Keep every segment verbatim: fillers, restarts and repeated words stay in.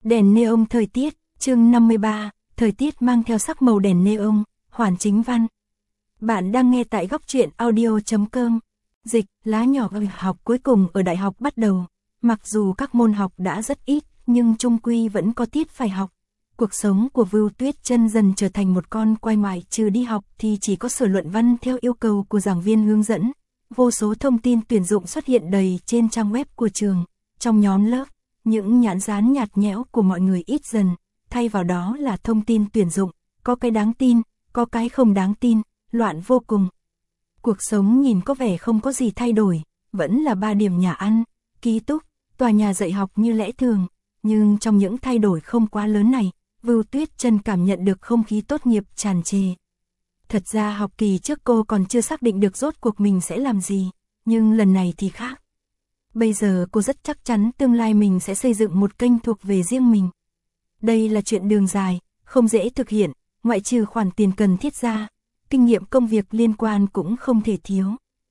Đèn neon thời tiết, chương năm mươi ba, thời tiết mang theo sắc màu đèn neon, Hoàn Chính Văn. Bạn đang nghe tại góc truyện audio chấm com. Dịch, lá nhỏ học cuối cùng ở đại học bắt đầu. Mặc dù các môn học đã rất ít, nhưng chung quy vẫn có tiết phải học. Cuộc sống của Vưu Tuyết Chân dần trở thành một con quay ngoài, trừ đi học thì chỉ có sửa luận văn theo yêu cầu của giảng viên hướng dẫn. Vô số thông tin tuyển dụng xuất hiện đầy trên trang web của trường, trong nhóm lớp. Những nhãn dán nhạt nhẽo của mọi người ít dần, thay vào đó là thông tin tuyển dụng, có cái đáng tin, có cái không đáng tin, loạn vô cùng. Cuộc sống nhìn có vẻ không có gì thay đổi, vẫn là ba điểm nhà ăn, ký túc, tòa nhà dạy học như lẽ thường, nhưng trong những thay đổi không quá lớn này, Vưu Tuyết Chân cảm nhận được không khí tốt nghiệp tràn trề. Thật ra học kỳ trước cô còn chưa xác định được rốt cuộc mình sẽ làm gì, nhưng lần này thì khác. Bây giờ cô rất chắc chắn tương lai mình sẽ xây dựng một kênh thuộc về riêng mình. Đây là chuyện đường dài, không dễ thực hiện, ngoại trừ khoản tiền cần thiết ra, kinh nghiệm công việc liên quan cũng không thể thiếu.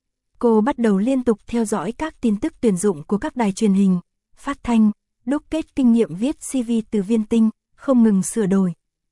Cô bắt đầu liên tục theo dõi các tin tức tuyển dụng của các đài truyền hình, phát thanh, đúc kết kinh nghiệm viết xê vê từ Viên Tinh, không ngừng sửa đổi.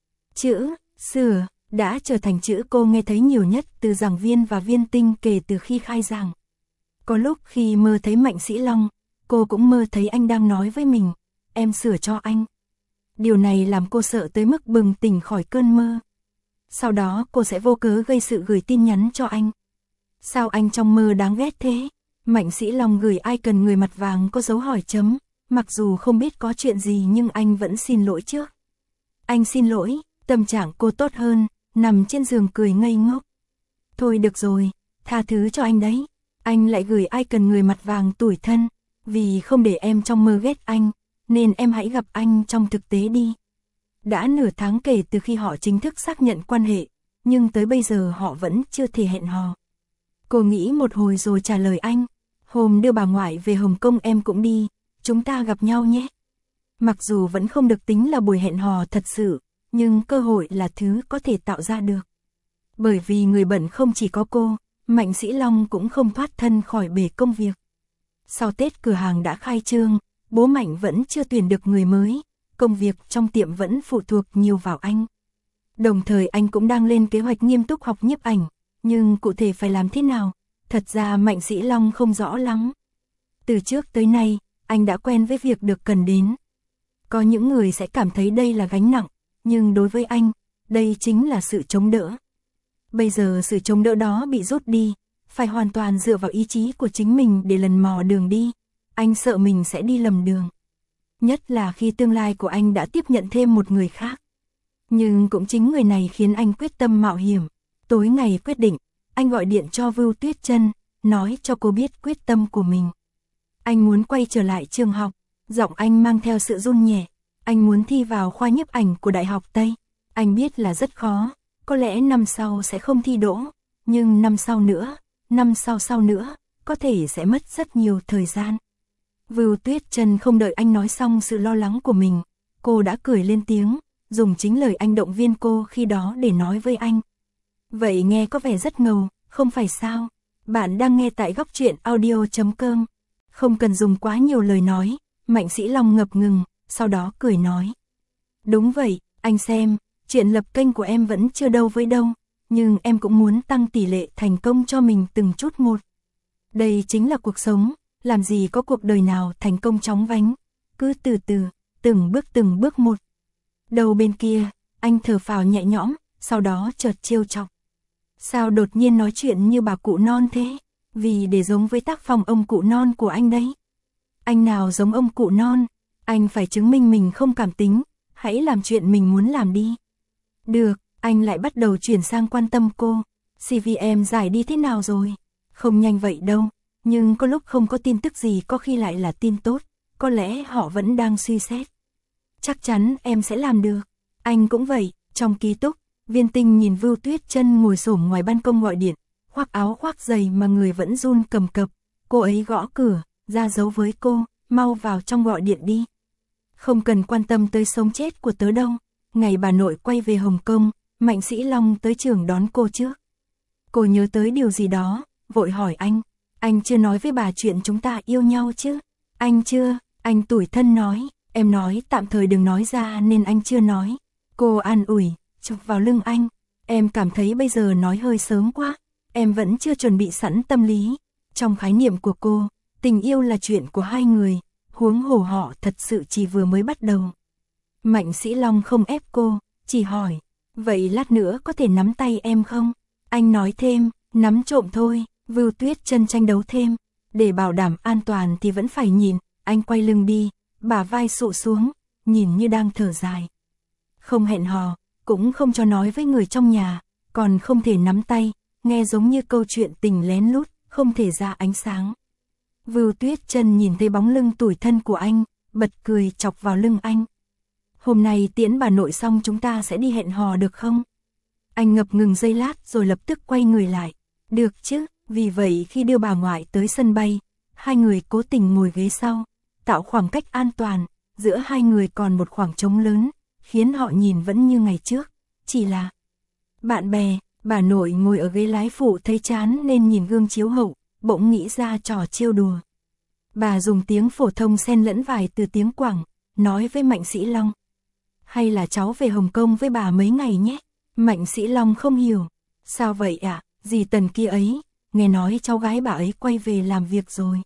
Chữ, sửa, đã trở thành chữ cô nghe thấy nhiều nhất từ giảng viên và Viên Tinh kể từ khi khai giảng. Có lúc khi mơ thấy Mạnh Sĩ Long, cô cũng mơ thấy anh đang nói với mình, em sửa cho anh. Điều này làm cô sợ tới mức bừng tỉnh khỏi cơn mơ. Sau đó cô sẽ vô cớ gây sự gửi tin nhắn cho anh. Sao anh trong mơ đáng ghét thế? Mạnh Sĩ Long gửi icon người mặt vàng có dấu hỏi chấm, mặc dù không biết có chuyện gì nhưng anh vẫn xin lỗi trước. Anh xin lỗi, tâm trạng cô tốt hơn, nằm trên giường cười ngây ngốc. Thôi được rồi, tha thứ cho anh đấy. Anh lại gửi icon người mặt vàng tủi thân, vì không để em trong mơ ghét anh, nên em hãy gặp anh trong thực tế đi. Đã nửa tháng kể từ khi họ chính thức xác nhận quan hệ, nhưng tới bây giờ họ vẫn chưa thể hẹn hò. Cô nghĩ một hồi rồi trả lời anh, hôm đưa bà ngoại về Hồng Kông em cũng đi, chúng ta gặp nhau nhé. Mặc dù vẫn không được tính là buổi hẹn hò thật sự, nhưng cơ hội là thứ có thể tạo ra được. Bởi vì người bận không chỉ có cô, Mạnh Sĩ Long cũng không thoát thân khỏi bể công việc. Sau Tết cửa hàng đã khai trương, bố Mạnh vẫn chưa tuyển được người mới, công việc trong tiệm vẫn phụ thuộc nhiều vào anh. Đồng thời anh cũng đang lên kế hoạch nghiêm túc học nhiếp ảnh, nhưng cụ thể phải làm thế nào, thật ra Mạnh Sĩ Long không rõ lắm. Từ trước tới nay, anh đã quen với việc được cần đến. Có những người sẽ cảm thấy đây là gánh nặng, nhưng đối với anh, đây chính là sự chống đỡ. Bây giờ sự chống đỡ đó bị rút đi, phải hoàn toàn dựa vào ý chí của chính mình để lần mò đường đi. Anh sợ mình sẽ đi lầm đường. Nhất là khi tương lai của anh đã tiếp nhận thêm một người khác. Nhưng cũng chính người này khiến anh quyết tâm mạo hiểm. Tối ngày quyết định, anh gọi điện cho Vưu Tuyết Chân, nói cho cô biết quyết tâm của mình. Anh muốn quay trở lại trường học, giọng anh mang theo sự run nhẹ. Anh muốn thi vào khoa nhiếp ảnh của Đại học Tây. Anh biết là rất khó. Có lẽ năm sau sẽ không thi đỗ, nhưng năm sau nữa, năm sau sau nữa, có thể sẽ mất rất nhiều thời gian. Vưu Tuyết Chân không đợi anh nói xong sự lo lắng của mình, cô đã cười lên tiếng, dùng chính lời anh động viên cô khi đó để nói với anh. Vậy nghe có vẻ rất ngầu, không phải sao? Bạn đang nghe tại góc truyện audio chấm com. Không cần dùng quá nhiều lời nói, Mạnh Sĩ Long ngập ngừng, sau đó cười nói. Đúng vậy, anh xem. Chuyện lập kênh của em vẫn chưa đâu với đâu, nhưng em cũng muốn tăng tỷ lệ thành công cho mình từng chút một. Đây chính là cuộc sống, làm gì có cuộc đời nào thành công chóng vánh, cứ từ từ, từng bước từng bước một. Đầu bên kia, anh thở phào nhẹ nhõm, sau đó chợt trêu chọc. Sao đột nhiên nói chuyện như bà cụ non thế? Vì để giống với tác phong ông cụ non của anh đấy. Anh nào giống ông cụ non, anh phải chứng minh mình không cảm tính, hãy làm chuyện mình muốn làm đi. Được, anh lại bắt đầu chuyển sang quan tâm cô. xê vê em giải đi thế nào rồi? Không nhanh vậy đâu, nhưng có lúc không có tin tức gì có khi lại là tin tốt, có lẽ họ vẫn đang suy xét. Chắc chắn em sẽ làm được. Anh cũng vậy, trong ký túc, Viên Tinh nhìn Vưu Tuyết Chân ngồi xổm ngoài ban công gọi điện, khoác áo khoác giày mà người vẫn run cầm cập. Cô ấy gõ cửa, ra dấu với cô, mau vào trong gọi điện đi. Không cần quan tâm tới sống chết của tớ đâu. Ngày bà nội quay về Hồng Kông, Mạnh Sĩ Long tới trường đón cô trước. Cô nhớ tới điều gì đó, vội hỏi anh. Anh chưa nói với bà chuyện chúng ta yêu nhau chứ? Anh chưa, anh tủi thân nói. Em nói tạm thời đừng nói ra nên anh chưa nói. Cô an ủi, chụp vào lưng anh. Em cảm thấy bây giờ nói hơi sớm quá. Em vẫn chưa chuẩn bị sẵn tâm lý. Trong khái niệm của cô, tình yêu là chuyện của hai người, huống hồ họ thật sự chỉ vừa mới bắt đầu. Mạnh Sĩ Long không ép cô, chỉ hỏi, vậy lát nữa có thể nắm tay em không? Anh nói thêm, nắm trộm thôi. Vưu Tuyết Chân tranh đấu thêm, để bảo đảm an toàn thì vẫn phải nhìn. Anh quay lưng đi, bả vai sụ xuống, nhìn như đang thở dài. Không hẹn hò, cũng không cho nói với người trong nhà, còn không thể nắm tay, nghe giống như câu chuyện tình lén lút, không thể ra ánh sáng. Vưu Tuyết Chân nhìn thấy bóng lưng tủi thân của anh, bật cười chọc vào lưng anh. Hôm nay tiễn bà nội xong chúng ta sẽ đi hẹn hò được không? Anh ngập ngừng giây lát rồi lập tức quay người lại. Được chứ, vì vậy khi đưa bà ngoại tới sân bay, hai người cố tình ngồi ghế sau, tạo khoảng cách an toàn, giữa hai người còn một khoảng trống lớn, khiến họ nhìn vẫn như ngày trước, chỉ là bạn bè. Bà nội ngồi ở ghế lái phụ thấy chán nên nhìn gương chiếu hậu, bỗng nghĩ ra trò trêu đùa. Bà dùng tiếng phổ thông xen lẫn vài từ tiếng Quảng, nói với Mạnh Sĩ Long. Hay là cháu về Hồng Kông với bà mấy ngày nhé? Mạnh Sĩ Long không hiểu. Sao vậy ạ? À? Dì Tần kia ấy, nghe nói cháu gái bà ấy quay về làm việc rồi.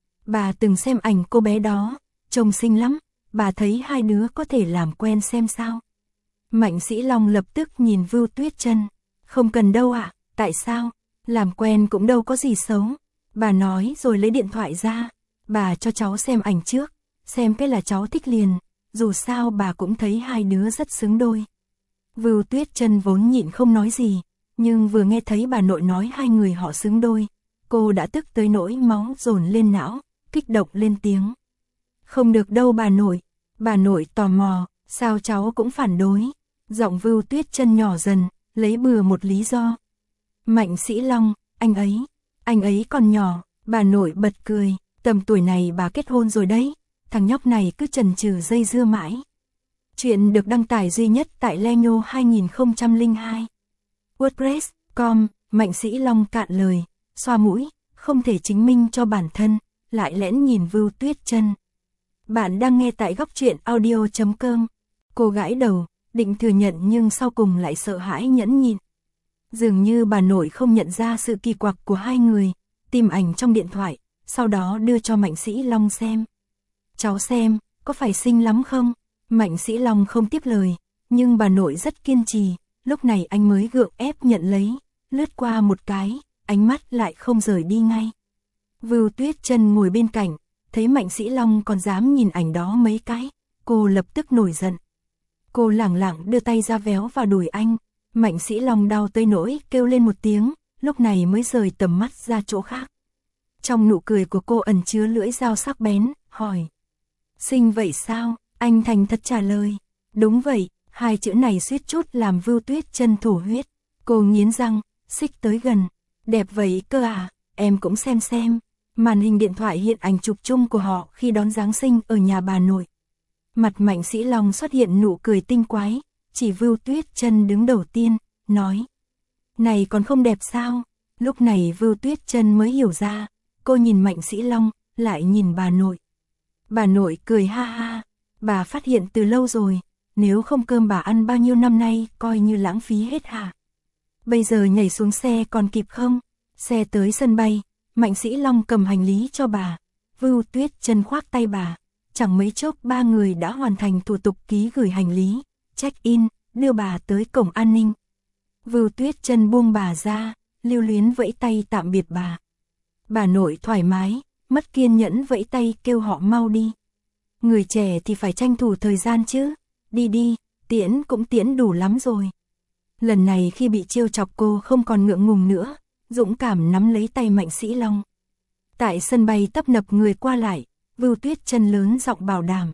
Bà từng xem ảnh cô bé đó, trông xinh lắm, bà thấy hai đứa có thể làm quen xem sao. Mạnh Sĩ Long lập tức nhìn Vưu Tuyết Chân. Không cần đâu ạ, à? Tại sao? Làm quen cũng đâu có gì xấu. Bà nói rồi lấy điện thoại ra. Bà cho cháu xem ảnh trước, xem cái là cháu thích liền. Dù sao bà cũng thấy hai đứa rất xứng đôi. Vưu Tuyết Chân vốn nhịn không nói gì, nhưng vừa nghe thấy bà nội nói hai người họ xứng đôi, cô đã tức tới nỗi máu dồn lên não, kích động lên tiếng. Không được đâu bà nội. Bà nội tò mò, sao cháu cũng phản đối. Giọng Vưu Tuyết Chân nhỏ dần, lấy bừa một lý do. Mạnh Sĩ Long, anh ấy, anh ấy còn nhỏ. Bà nội bật cười, tầm tuổi này bà kết hôn rồi đấy. Thằng nhóc này cứ chần chừ dây dưa mãi. Chuyện được đăng tải duy nhất tại Lenyo hai không không hai. WordPress chấm com. Mạnh Sĩ Long cạn lời, xoa mũi, không thể chứng minh cho bản thân, lại lén nhìn Vưu Tuyết Chân. Bạn đang nghe tại góc truyện audio chấm com. Cô gãi đầu, định thừa nhận nhưng sau cùng lại sợ hãi nhẫn nhịn. Dường như bà nội không nhận ra sự kỳ quặc của hai người, tìm ảnh trong điện thoại, sau đó đưa cho Mạnh Sĩ Long xem. Cháu xem, có phải xinh lắm không? Mạnh Sĩ Long không tiếp lời, nhưng bà nội rất kiên trì, lúc này anh mới gượng ép nhận lấy, lướt qua một cái, ánh mắt lại không rời đi ngay. Vưu Tuyết Chân ngồi bên cạnh, thấy Mạnh Sĩ Long còn dám nhìn ảnh đó mấy cái, cô lập tức nổi giận. Cô lẳng lặng đưa tay ra véo vào đùi anh, Mạnh Sĩ Long đau tới nỗi kêu lên một tiếng, lúc này mới rời tầm mắt ra chỗ khác. Trong nụ cười của cô ẩn chứa lưỡi dao sắc bén, hỏi. Xinh vậy sao? Anh thành thật trả lời. Đúng vậy, hai chữ này suýt chút làm Vưu Tuyết Chân thổ huyết. Cô nghiến răng, xích tới gần. Đẹp vậy cơ à, em cũng xem xem. Màn hình điện thoại hiện ảnh chụp chung của họ khi đón Giáng sinh ở nhà bà nội. Mặt Mạnh Sĩ Long xuất hiện nụ cười tinh quái, chỉ Vưu Tuyết Chân đứng đầu tiên, nói. Này còn không đẹp sao? Lúc này Vưu Tuyết Chân mới hiểu ra, cô nhìn Mạnh Sĩ Long, lại nhìn bà nội. Bà nội cười ha ha, bà phát hiện từ lâu rồi, nếu không cơm bà ăn bao nhiêu năm nay coi như lãng phí hết hả? Bây giờ nhảy xuống xe còn kịp không? Xe tới sân bay, Mạnh Sĩ Long cầm hành lý cho bà, Vưu Tuyết Chân khoác tay bà, chẳng mấy chốc ba người đã hoàn thành thủ tục ký gửi hành lý, check-in, đưa bà tới cổng an ninh. Vưu Tuyết Chân buông bà ra, lưu luyến vẫy tay tạm biệt bà. Bà nội thoải mái, mất kiên nhẫn vẫy tay kêu họ mau đi. Người trẻ thì phải tranh thủ thời gian chứ, đi đi, tiễn cũng tiễn đủ lắm rồi. Lần này khi bị trêu chọc cô không còn ngượng ngùng nữa, dũng cảm nắm lấy tay Mạnh Sĩ Long. Tại sân bay tấp nập người qua lại, Vưu Tuyết Chân lớn giọng bảo đảm.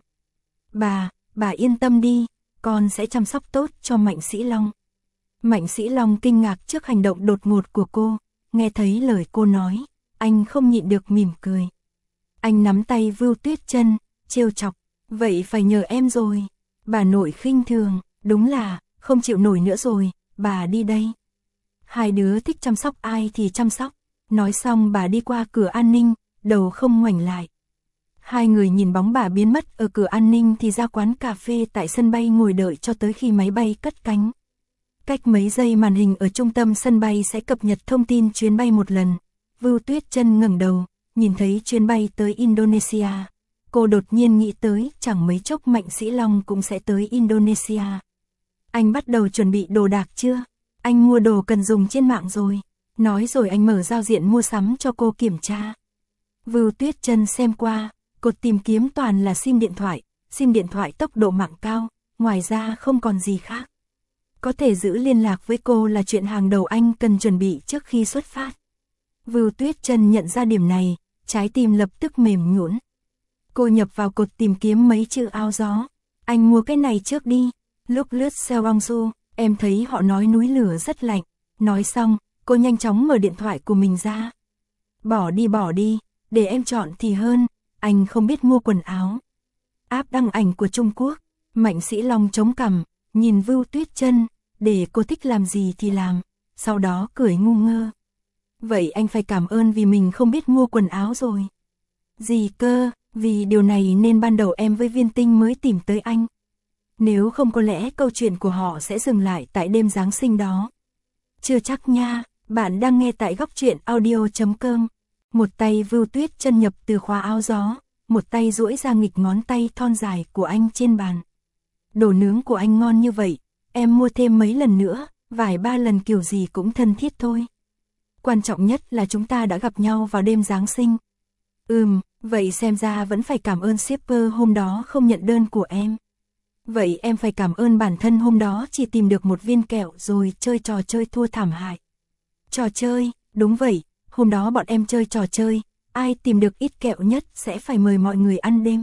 Bà, bà yên tâm đi, con sẽ chăm sóc tốt cho Mạnh Sĩ Long. Mạnh Sĩ Long kinh ngạc trước hành động đột ngột của cô, nghe thấy lời cô nói, anh không nhịn được mỉm cười. Anh nắm tay Vưu Tuyết Chân, trêu chọc, vậy phải nhờ em rồi. Bà nội khinh thường, đúng là, không chịu nổi nữa rồi, bà đi đây. Hai đứa thích chăm sóc ai thì chăm sóc. Nói xong bà đi qua cửa an ninh, đầu không ngoảnh lại. Hai người nhìn bóng bà biến mất ở cửa an ninh thì ra quán cà phê tại sân bay ngồi đợi cho tới khi máy bay cất cánh. Cách mấy giây màn hình ở trung tâm sân bay sẽ cập nhật thông tin chuyến bay một lần. Vưu Tuyết Chân ngẩng đầu, nhìn thấy chuyến bay tới Indonesia. Cô đột nhiên nghĩ tới chẳng mấy chốc Mạnh Sĩ Long cũng sẽ tới Indonesia. Anh bắt đầu chuẩn bị đồ đạc chưa? Anh mua đồ cần dùng trên mạng rồi. Nói rồi anh mở giao diện mua sắm cho cô kiểm tra. Vưu Tuyết Chân xem qua, cột tìm kiếm toàn là sim điện thoại, sim điện thoại tốc độ mạng cao, ngoài ra không còn gì khác. Có thể giữ liên lạc với cô là chuyện hàng đầu anh cần chuẩn bị trước khi xuất phát. Vưu Tuyết Chân nhận ra điểm này, trái tim lập tức mềm nhũn. Cô nhập vào cột tìm kiếm mấy chữ áo gió. Anh mua cái này trước đi. Lúc lướt Seongsu, em thấy họ nói núi lửa rất lạnh. Nói xong, cô nhanh chóng mở điện thoại của mình ra. Bỏ đi bỏ đi, để em chọn thì hơn, anh không biết mua quần áo. App đăng ảnh của Trung Quốc, Mạnh Sĩ Long chống cằm, nhìn Vưu Tuyết Chân, để cô thích làm gì thì làm, sau đó cười ngu ngơ. Vậy anh phải cảm ơn vì mình không biết mua quần áo rồi. Gì cơ, vì điều này nên ban đầu em với Viên Tinh mới tìm tới anh. Nếu không có lẽ câu chuyện của họ sẽ dừng lại tại đêm Giáng sinh đó. Chưa chắc nha, bạn đang nghe tại góc truyện audio chấm com. Một tay Vưu Tuyết Chân nhập từ khóa áo gió, một tay duỗi ra nghịch ngón tay thon dài của anh trên bàn. Đồ nướng của anh ngon như vậy, em mua thêm mấy lần nữa, vài ba lần kiểu gì cũng thân thiết thôi. Quan trọng nhất là chúng ta đã gặp nhau vào đêm Giáng sinh. Ừm, vậy xem ra vẫn phải cảm ơn shipper hôm đó không nhận đơn của em. Vậy em phải cảm ơn bản thân hôm đó chỉ tìm được một viên kẹo rồi chơi trò chơi thua thảm hại. Trò chơi, đúng vậy, hôm đó bọn em chơi trò chơi, ai tìm được ít kẹo nhất sẽ phải mời mọi người ăn đêm.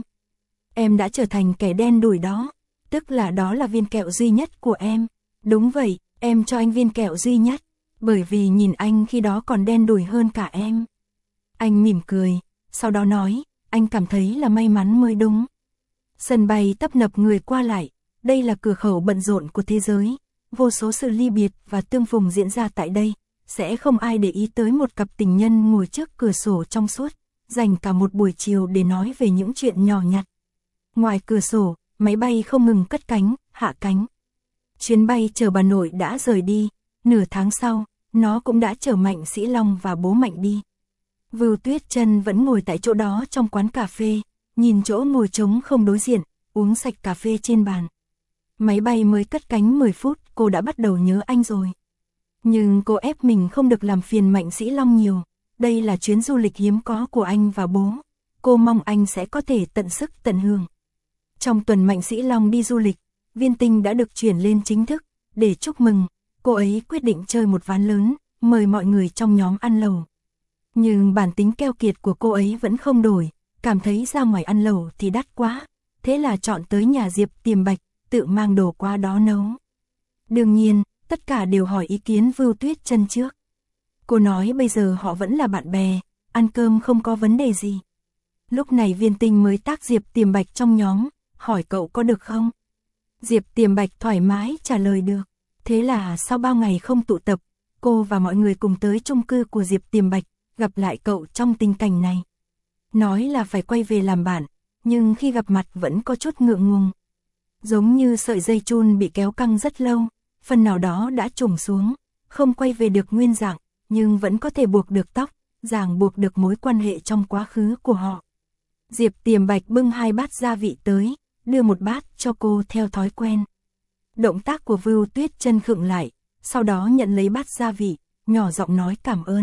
Em đã trở thành kẻ đen đủi đó, tức là đó là viên kẹo duy nhất của em. Đúng vậy, em cho anh viên kẹo duy nhất, bởi vì nhìn anh khi đó còn đen đủi hơn cả em. Anh mỉm cười, sau đó nói, anh cảm thấy là may mắn mới đúng. Sân bay tấp nập người qua lại, đây là cửa khẩu bận rộn của thế giới, vô số sự ly biệt và tương phùng diễn ra tại đây, sẽ không ai để ý tới một cặp tình nhân ngồi trước cửa sổ trong suốt, dành cả một buổi chiều để nói về những chuyện nhỏ nhặt. Ngoài cửa sổ, máy bay không ngừng cất cánh, hạ cánh. Chuyến bay chở bà nội đã rời đi, nửa tháng sau, nó cũng đã chở Mạnh Sĩ Long và bố Mạnh đi. Vưu Tuyết Chân vẫn ngồi tại chỗ đó trong quán cà phê, nhìn chỗ ngồi trống không đối diện, uống sạch cà phê trên bàn. Máy bay mới cất cánh mười phút, cô đã bắt đầu nhớ anh rồi. Nhưng cô ép mình không được làm phiền Mạnh Sĩ Long nhiều, đây là chuyến du lịch hiếm có của anh và bố. Cô mong anh sẽ có thể tận sức tận hưởng. Trong tuần Mạnh Sĩ Long đi du lịch, Viên Tinh đã được chuyển lên chính thức, để chúc mừng, cô ấy quyết định chơi một ván lớn, mời mọi người trong nhóm ăn lẩu. Nhưng bản tính keo kiệt của cô ấy vẫn không đổi, cảm thấy ra ngoài ăn lẩu thì đắt quá, thế là chọn tới nhà Diệp Tiềm Bạch, tự mang đồ qua đó nấu. Đương nhiên, tất cả đều hỏi ý kiến Vưu Tuyết Chân trước. Cô nói bây giờ họ vẫn là bạn bè, ăn cơm không có vấn đề gì. Lúc này Viên Tinh mới tác Diệp Tiềm Bạch trong nhóm, hỏi cậu có được không? Diệp Tiềm Bạch thoải mái trả lời được. Thế là sau bao ngày không tụ tập, cô và mọi người cùng tới chung cư của Diệp Tiềm Bạch, gặp lại cậu trong tình cảnh này. Nói là phải quay về làm bạn, nhưng khi gặp mặt vẫn có chút ngượng ngùng. Giống như sợi dây chun bị kéo căng rất lâu, phần nào đó đã trùng xuống, không quay về được nguyên dạng, nhưng vẫn có thể buộc được tóc, ràng buộc được mối quan hệ trong quá khứ của họ. Diệp Tiềm Bạch bưng hai bát gia vị tới, đưa một bát cho cô theo thói quen. Động tác của Vưu Tuyết Chân khựng lại, sau đó nhận lấy bát gia vị, nhỏ giọng nói cảm ơn.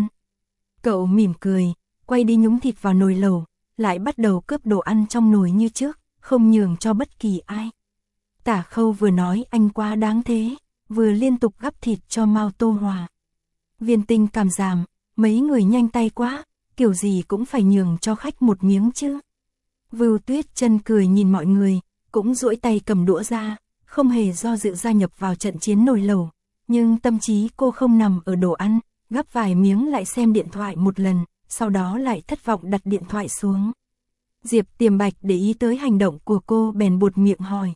Cậu mỉm cười, quay đi nhúng thịt vào nồi lẩu, lại bắt đầu cướp đồ ăn trong nồi như trước, không nhường cho bất kỳ ai. Tả Khâu vừa nói anh quá đáng thế, vừa liên tục gắp thịt cho Mao Tô Hòa. Viên Tinh cảm giảm, mấy người nhanh tay quá, kiểu gì cũng phải nhường cho khách một miếng chứ. Vưu Tuyết Chân cười nhìn mọi người, cũng duỗi tay cầm đũa ra, không hề do dự gia nhập vào trận chiến nồi lẩu, nhưng tâm trí cô không nằm ở đồ ăn, gắp vài miếng lại xem điện thoại một lần, sau đó lại thất vọng đặt điện thoại xuống. Diệp Tiềm Bạch để ý tới hành động của cô bèn buột miệng hỏi.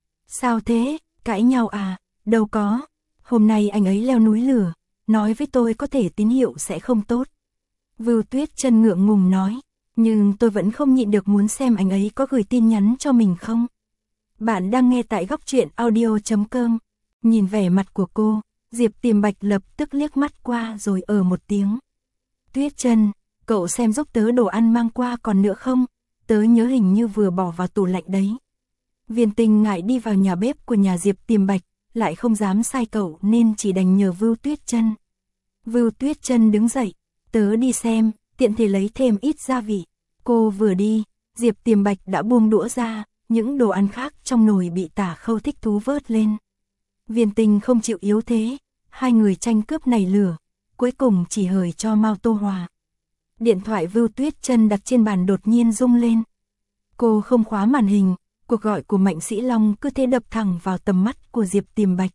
Sao thế, cãi nhau à, đâu có, hôm nay anh ấy leo núi lửa, nói với tôi có thể tín hiệu sẽ không tốt. Vưu Tuyết Chân ngượng ngùng nói, Nhưng tôi vẫn không nhịn được muốn xem anh ấy có gửi tin nhắn cho mình không. Bạn đang nghe tại góc truyện audio chấm com. Nhìn vẻ mặt của cô, Diệp Tiềm Bạch lập tức liếc mắt qua rồi ờ một tiếng. Tuyết Trân, cậu xem giúp tớ đồ ăn mang qua còn nữa không? Tớ nhớ hình như vừa bỏ vào tủ lạnh đấy. Viên Tình ngại đi vào nhà bếp của nhà Diệp Tiềm Bạch, lại không dám sai cậu nên chỉ đành nhờ Vưu Tuyết Trân. Vưu Tuyết Trân đứng dậy, tớ đi xem, tiện thể lấy thêm ít gia vị. Cô vừa đi, Diệp Tiềm Bạch đã buông đũa ra, những đồ ăn khác trong nồi bị Tả Khâu thích thú vớt lên. Viên Tình không chịu yếu thế, hai người tranh cướp nảy lửa, cuối cùng chỉ hời cho Mao Tô Hòa. Điện thoại Vưu Tuyết Trân đặt trên bàn đột nhiên rung lên. Cô không khóa màn hình, cuộc gọi của Mạnh Sĩ Long cứ thế đập thẳng vào tầm mắt của Diệp Tiềm Bạch.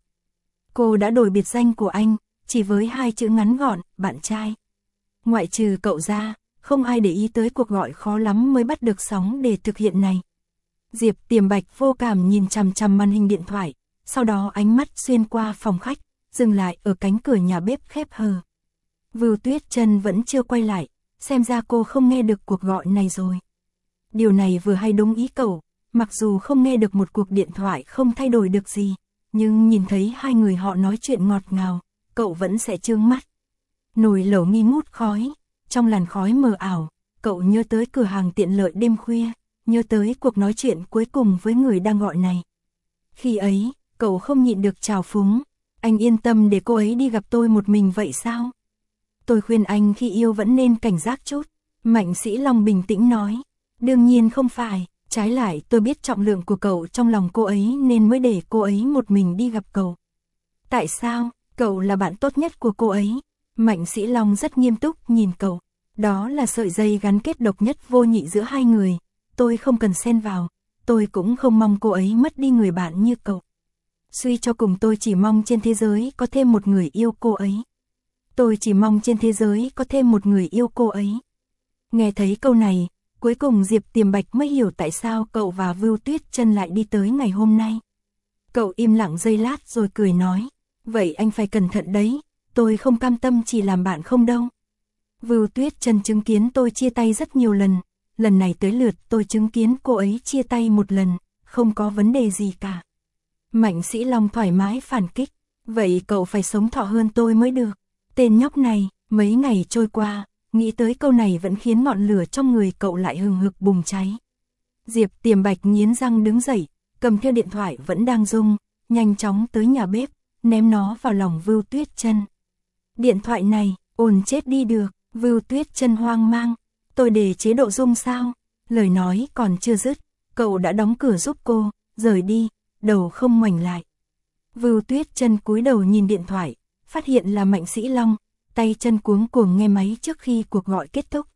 Cô đã đổi biệt danh của anh, chỉ với hai chữ ngắn gọn, bạn trai. Ngoại trừ cậu ra, không ai để ý tới cuộc gọi khó lắm mới bắt được sóng để thực hiện này. Diệp Tiềm Bạch vô cảm nhìn chằm chằm màn hình điện thoại, sau đó ánh mắt xuyên qua phòng khách, dừng lại ở cánh cửa nhà bếp khép hờ. Vưu Tuyết Trân vẫn chưa quay lại, xem ra cô không nghe được cuộc gọi này rồi. Điều này vừa hay đúng ý cậu, mặc dù không nghe được một cuộc điện thoại không thay đổi được gì, nhưng nhìn thấy hai người họ nói chuyện ngọt ngào, cậu vẫn sẽ trương mắt. Nồi lẩu nghi ngút khói, trong làn khói mờ ảo, cậu nhớ tới cửa hàng tiện lợi đêm khuya, nhớ tới cuộc nói chuyện cuối cùng với người đang gọi này. Khi ấy, cậu không nhịn được trào phúng, anh yên tâm để cô ấy đi gặp tôi một mình vậy sao? Tôi khuyên anh khi yêu vẫn nên cảnh giác chút. Mạnh Sĩ Long bình tĩnh nói, đương nhiên không phải, trái lại tôi biết trọng lượng của cậu trong lòng cô ấy nên mới để cô ấy một mình đi gặp cậu. Tại sao? Cậu là bạn tốt nhất của cô ấy. Mạnh Sĩ Long rất nghiêm túc nhìn cậu, đó là sợi dây gắn kết độc nhất vô nhị giữa hai người, tôi không cần xen vào, tôi cũng không mong cô ấy mất đi người bạn như cậu. Suy cho cùng tôi chỉ mong trên thế giới có thêm một người yêu cô ấy. Tôi chỉ mong trên thế giới có thêm một người yêu cô ấy. Nghe thấy câu này, cuối cùng Diệp Tiềm Bạch mới hiểu tại sao cậu và Vưu Tuyết Trân lại đi tới ngày hôm nay. Cậu im lặng giây lát rồi cười nói, vậy anh phải cẩn thận đấy, tôi không cam tâm chỉ làm bạn không đâu. Vưu Tuyết Trân chứng kiến tôi chia tay rất nhiều lần, lần này tới lượt tôi chứng kiến cô ấy chia tay một lần, không có vấn đề gì cả. Mạnh Sĩ Long thoải mái phản kích, vậy cậu phải sống thọ hơn tôi mới được. Tên nhóc này, mấy ngày trôi qua, nghĩ tới câu này vẫn khiến ngọn lửa trong người cậu lại hừng hực bùng cháy. Diệp Tiềm Bạch nghiến răng đứng dậy, cầm theo điện thoại vẫn đang rung, nhanh chóng tới nhà bếp, ném nó vào lòng Vưu Tuyết Trân. Điện thoại này, ồn chết đi được, Vưu Tuyết Trân hoang mang, tôi để chế độ rung sao? Lời nói còn chưa dứt, cậu đã đóng cửa giúp cô, rời đi, đầu không ngoảnh lại. Vưu Tuyết Trân cúi đầu nhìn điện thoại, phát hiện là Mạnh Sĩ Long, tay chân cuống cuồng nghe máy trước khi cuộc gọi kết thúc.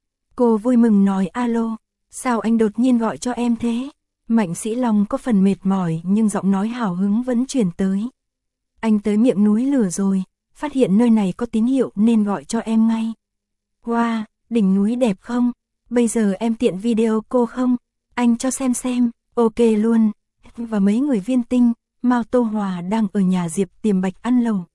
Cô vui mừng nói alo, sao anh đột nhiên gọi cho em thế? Mạnh Sĩ Long có phần mệt mỏi nhưng giọng nói hào hứng vẫn truyền tới. Anh tới miệng núi lửa rồi, phát hiện nơi này có tín hiệu nên gọi cho em ngay. Wow, đỉnh núi đẹp không? Bây giờ em tiện video cô không? Anh cho xem xem, ok luôn. Và mấy người Viên Tinh, Mao Tô Hòa đang ở nhà Diệp Tiềm Bạch ăn lẩu.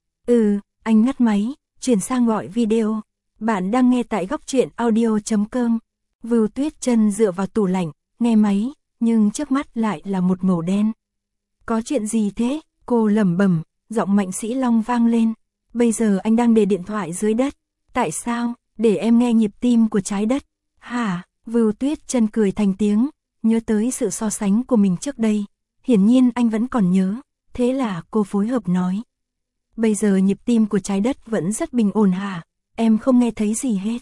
Ừ, anh ngắt máy, chuyển sang gọi video. Bạn đang nghe tại góc truyện audio chấm com. Vưu Tuyết Trân dựa vào tủ lạnh, nghe máy, nhưng trước mắt lại là một màu đen. Có chuyện gì thế? Cô lẩm bẩm, giọng Mạnh Sĩ Long vang lên. Bây giờ anh đang để điện thoại dưới đất. Tại sao? Để em nghe nhịp tim của trái đất. Hả? Vưu Tuyết Trân cười thành tiếng, nhớ tới sự so sánh của mình trước đây. Hiển nhiên anh vẫn còn nhớ, thế là cô phối hợp nói. Bây giờ nhịp tim của trái đất vẫn rất bình ổn hả? Em không nghe thấy gì hết.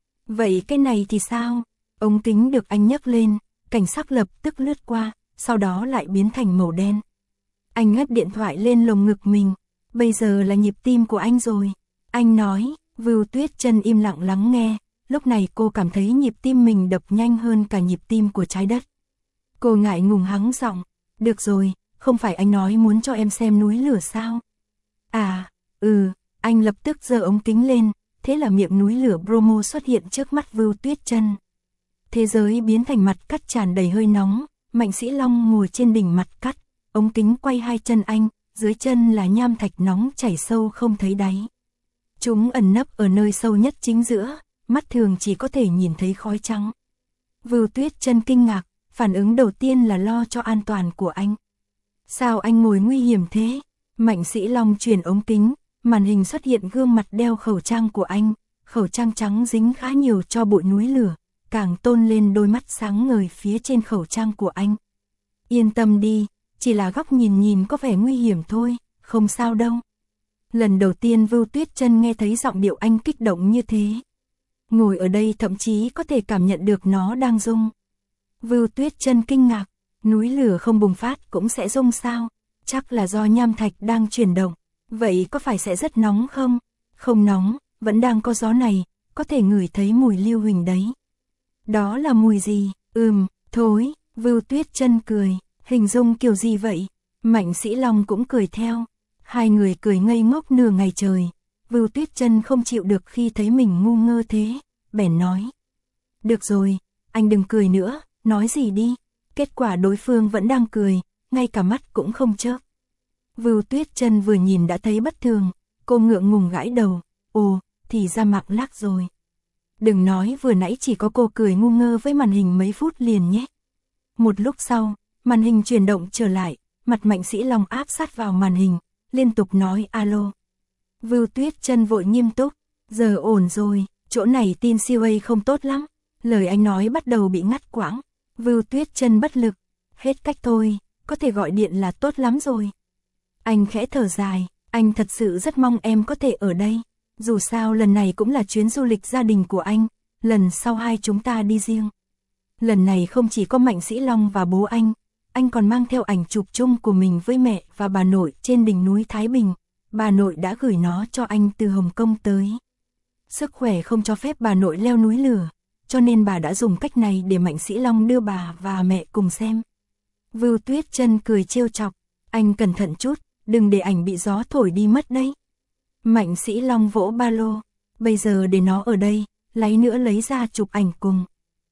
Vậy cái này thì sao? Ống kính được anh nhấc lên, cảnh sắc lập tức lướt qua, sau đó lại biến thành màu đen. Anh ngắt điện thoại lên lồng ngực mình. Bây giờ là nhịp tim của anh rồi. Anh nói, Vưu Tuyết Trân im lặng lắng nghe. Lúc này cô cảm thấy nhịp tim mình đập nhanh hơn cả nhịp tim của trái đất. Cô ngại ngùng hắng giọng. Được rồi, không phải anh nói muốn cho em xem núi lửa sao? À, ừ, anh lập tức giơ ống kính lên. Thế là miệng núi lửa Bromo xuất hiện trước mắt Vưu Tuyết Trân. Thế giới biến thành mặt cắt tràn đầy hơi nóng. Mạnh Sĩ Long ngồi trên đỉnh mặt cắt. Ống kính quay hai chân anh, dưới chân là nham thạch nóng chảy sâu không thấy đáy. Chúng ẩn nấp ở nơi sâu nhất chính giữa, mắt thường chỉ có thể nhìn thấy khói trắng. Vưu Tuyết Chân kinh ngạc, phản ứng đầu tiên là lo cho an toàn của anh. Sao anh ngồi nguy hiểm thế? Mạnh Sĩ Long chuyển ống kính, màn hình xuất hiện gương mặt đeo khẩu trang của anh, khẩu trang trắng dính khá nhiều cho bụi núi lửa, càng tôn lên đôi mắt sáng ngời phía trên khẩu trang của anh. Yên tâm đi, chỉ là góc nhìn nhìn có vẻ nguy hiểm thôi, không sao đâu. Lần đầu tiên Vưu Tuyết Chân nghe thấy giọng điệu anh kích động như thế. Ngồi ở đây thậm chí có thể cảm nhận được nó đang rung. Vưu Tuyết Chân kinh ngạc, núi lửa không bùng phát cũng sẽ rung sao? Chắc là do nham thạch đang chuyển động. Vậy có phải sẽ rất nóng không? Không nóng, vẫn đang có gió này, có thể ngửi thấy mùi lưu huỳnh đấy. Đó là mùi gì? Ừm, thối. Vưu Tuyết Chân cười, hình dung kiểu gì vậy? Mạnh Sĩ Long cũng cười theo. Hai người cười ngây ngốc nửa ngày trời. Vưu Tuyết Chân không chịu được khi thấy mình ngu ngơ thế, bèn nói. Được rồi, anh đừng cười nữa, nói gì đi. Kết quả đối phương vẫn đang cười, ngay cả mắt cũng không chớp. Vưu Tuyết Chân vừa nhìn đã thấy bất thường, cô ngượng ngùng gãi đầu. Ồ, thì ra Mạc Lác rồi. Đừng nói vừa nãy chỉ có cô cười ngu ngơ với màn hình mấy phút liền nhé. Một lúc sau, màn hình chuyển động trở lại, mặt Mạnh Sĩ Long áp sát vào màn hình, liên tục nói alo. Vưu Tuyết Chân vội nghiêm túc, giờ ổn rồi, chỗ này tin siêu A không tốt lắm. Lời anh nói bắt đầu bị ngắt quãng. Vưu Tuyết Chân bất lực, hết cách thôi, có thể gọi điện là tốt lắm rồi. Anh khẽ thở dài, anh thật sự rất mong em có thể ở đây. Dù sao lần này cũng là chuyến du lịch gia đình của anh, lần sau hai chúng ta đi riêng. Lần này không chỉ có Mạnh Sĩ Long và bố anh, anh còn mang theo ảnh chụp chung của mình với mẹ và bà nội trên đỉnh núi Thái Bình. Bà nội đã gửi nó cho anh từ Hồng Kông tới. Sức khỏe không cho phép bà nội leo núi lửa, cho nên bà đã dùng cách này để Mạnh Sĩ Long đưa bà và mẹ cùng xem. Vưu Tuyết Chân cười trêu chọc, anh cẩn thận chút, đừng để ảnh bị gió thổi đi mất đấy. Mạnh Sĩ Long vỗ ba lô, bây giờ để nó ở đây, lấy nữa lấy ra chụp ảnh cùng.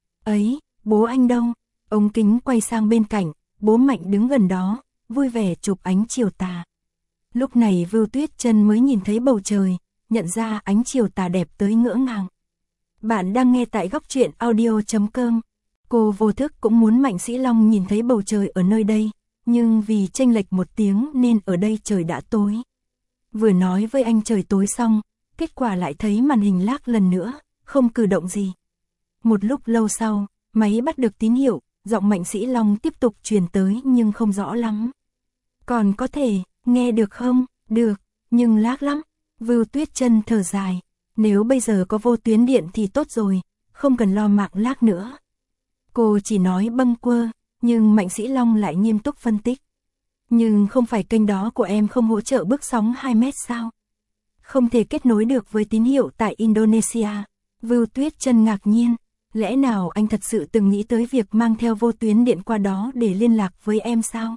Ấy, bố anh đâu? Ống kính quay sang bên cạnh, bố Mạnh đứng gần đó, vui vẻ chụp ánh chiều tà. Lúc này Vưu Tuyết Chân mới nhìn thấy bầu trời, nhận ra ánh chiều tà đẹp tới ngỡ ngàng. Bạn đang nghe tại góc truyện audio chấm com. Cô vô thức cũng muốn Mạnh Sĩ Long nhìn thấy bầu trời ở nơi đây, nhưng vì chênh lệch một tiếng nên ở đây trời đã tối. Vừa nói với anh trời tối xong, kết quả lại thấy màn hình lag lần nữa, không cử động gì. Một lúc lâu sau, máy bắt được tín hiệu, giọng Mạnh Sĩ Long tiếp tục truyền tới nhưng không rõ lắm. Còn có thể, nghe được không? Được, nhưng lag lắm. Vưu Tuyết Chân thở dài, nếu bây giờ có vô tuyến điện thì tốt rồi, không cần lo mạng lag nữa. Cô chỉ nói bâng quơ, nhưng Mạnh Sĩ Long lại nghiêm túc phân tích. Nhưng không phải kênh đó của em không hỗ trợ bước sóng hai mét sao? Không thể kết nối được với tín hiệu tại Indonesia. Vưu Tuyết Chân ngạc nhiên, lẽ nào anh thật sự từng nghĩ tới việc mang theo vô tuyến điện qua đó để liên lạc với em sao?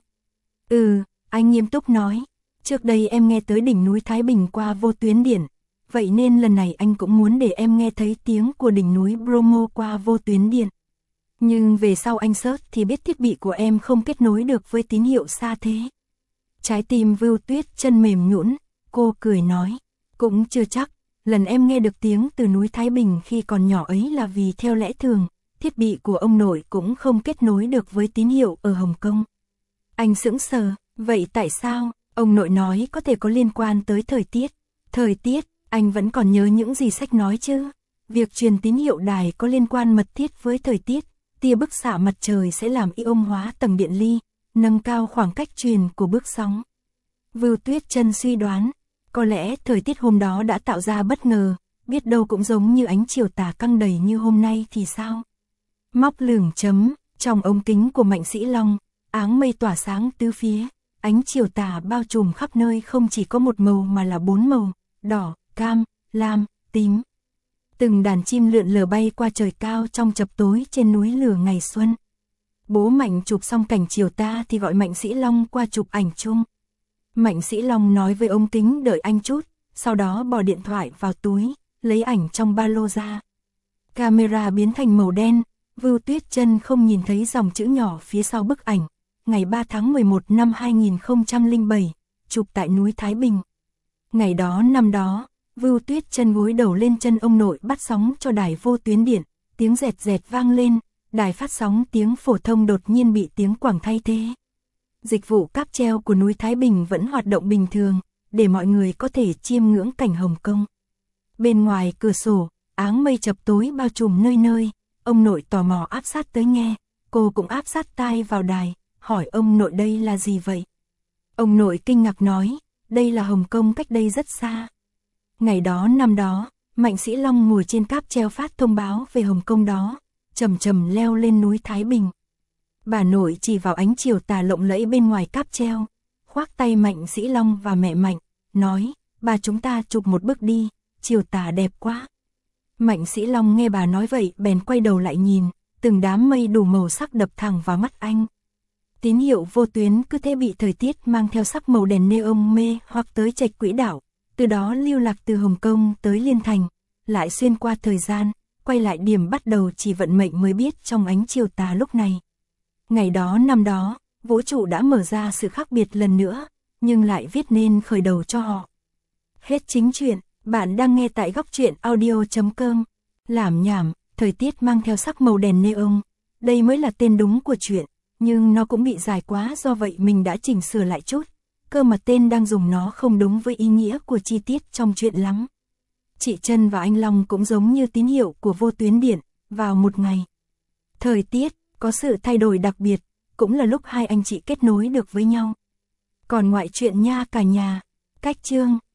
Ừ, anh nghiêm túc nói, trước đây em nghe tới đỉnh núi Thái Bình qua vô tuyến điện, vậy nên lần này anh cũng muốn để em nghe thấy tiếng của đỉnh núi Bromo qua vô tuyến điện. Nhưng về sau anh search thì biết thiết bị của em không kết nối được với tín hiệu xa thế. Trái tim Vưu Tuyết Chân mềm nhũn, cô cười nói, cũng chưa chắc, lần em nghe được tiếng từ núi Thái Bình khi còn nhỏ ấy là vì theo lẽ thường, thiết bị của ông nội cũng không kết nối được với tín hiệu ở Hồng Kông. Anh sững sờ, vậy tại sao? Ông nội nói có thể có liên quan tới thời tiết. Thời tiết, anh vẫn còn nhớ những gì sách nói chứ? Việc truyền tín hiệu đài có liên quan mật thiết với thời tiết. Tia bức xạ mặt trời sẽ làm ion hóa tầng điện ly, nâng cao khoảng cách truyền của bước sóng. Vưu Tuyết Chân suy đoán, có lẽ thời tiết hôm đó đã tạo ra bất ngờ, biết đâu cũng giống như ánh chiều tà căng đầy như hôm nay thì sao? Móc lửng chấm, trong ống kính của Mạnh Sĩ Long, áng mây tỏa sáng tứ phía, ánh chiều tà bao trùm khắp nơi không chỉ có một màu mà là bốn màu, đỏ, cam, lam, tím. Từng đàn chim lượn lờ bay qua trời cao trong chập tối trên núi lửa ngày xuân. Bố Mạnh chụp xong cảnh chiều tà thì gọi Mạnh Sĩ Long qua chụp ảnh chung. Mạnh Sĩ Long nói với ống kính đợi anh chút, sau đó bỏ điện thoại vào túi, lấy ảnh trong ba lô ra. Camera biến thành màu đen, Vưu Tuyết Chân không nhìn thấy dòng chữ nhỏ phía sau bức ảnh. Ngày ba tháng mười một năm hai nghìn không trăm lẻ bảy, chụp tại núi Thái Bình. Ngày đó năm đó, Vưu Tuyết chân gối đầu lên chân ông nội bắt sóng cho đài vô tuyến điện, tiếng rẹt rẹt vang lên, đài phát sóng tiếng phổ thông đột nhiên bị tiếng Quảng thay thế. Dịch vụ cáp treo của núi Thái Bình vẫn hoạt động bình thường, để mọi người có thể chiêm ngưỡng cảnh Hồng Kông. Bên ngoài cửa sổ, áng mây chập tối bao trùm nơi nơi, ông nội tò mò áp sát tới nghe, cô cũng áp sát tai vào đài, hỏi ông nội đây là gì vậy? Ông nội kinh ngạc nói, đây là Hồng Kông cách đây rất xa. Ngày đó năm đó, Mạnh Sĩ Long ngồi trên cáp treo phát thông báo về Hồng Kông đó, chậm chậm leo lên núi Thái Bình. Bà nội chỉ vào ánh chiều tà lộng lẫy bên ngoài cáp treo, khoác tay Mạnh Sĩ Long và mẹ Mạnh, nói, bà chúng ta chụp một bức đi, chiều tà đẹp quá. Mạnh Sĩ Long nghe bà nói vậy bèn quay đầu lại nhìn, từng đám mây đủ màu sắc đập thẳng vào mắt anh. Tín hiệu vô tuyến cứ thế bị thời tiết mang theo sắc màu đèn neon mê hoặc tới chệch quỹ đạo, từ đó lưu lạc từ Hồng Kông tới Liên Thành, lại xuyên qua thời gian, quay lại điểm bắt đầu chỉ vận mệnh mới biết trong ánh chiều tà lúc này. Ngày đó năm đó, vũ trụ đã mở ra sự khác biệt lần nữa, nhưng lại viết nên khởi đầu cho họ. Hết chính truyện, bạn đang nghe tại góc truyện audio chấm com. Lảm nhảm, thời tiết mang theo sắc màu đèn neon, đây mới là tên đúng của truyện, nhưng nó cũng bị dài quá do vậy mình đã chỉnh sửa lại chút, cơ mà tên đang dùng nó không đúng với ý nghĩa của chi tiết trong truyện lắm. Chị Trân và anh Long cũng giống như tín hiệu của vô tuyến điện, vào một ngày. Thời tiết có sự thay đổi đặc biệt, cũng là lúc hai anh chị kết nối được với nhau. Còn ngoại truyện nha cả nhà, cách chương.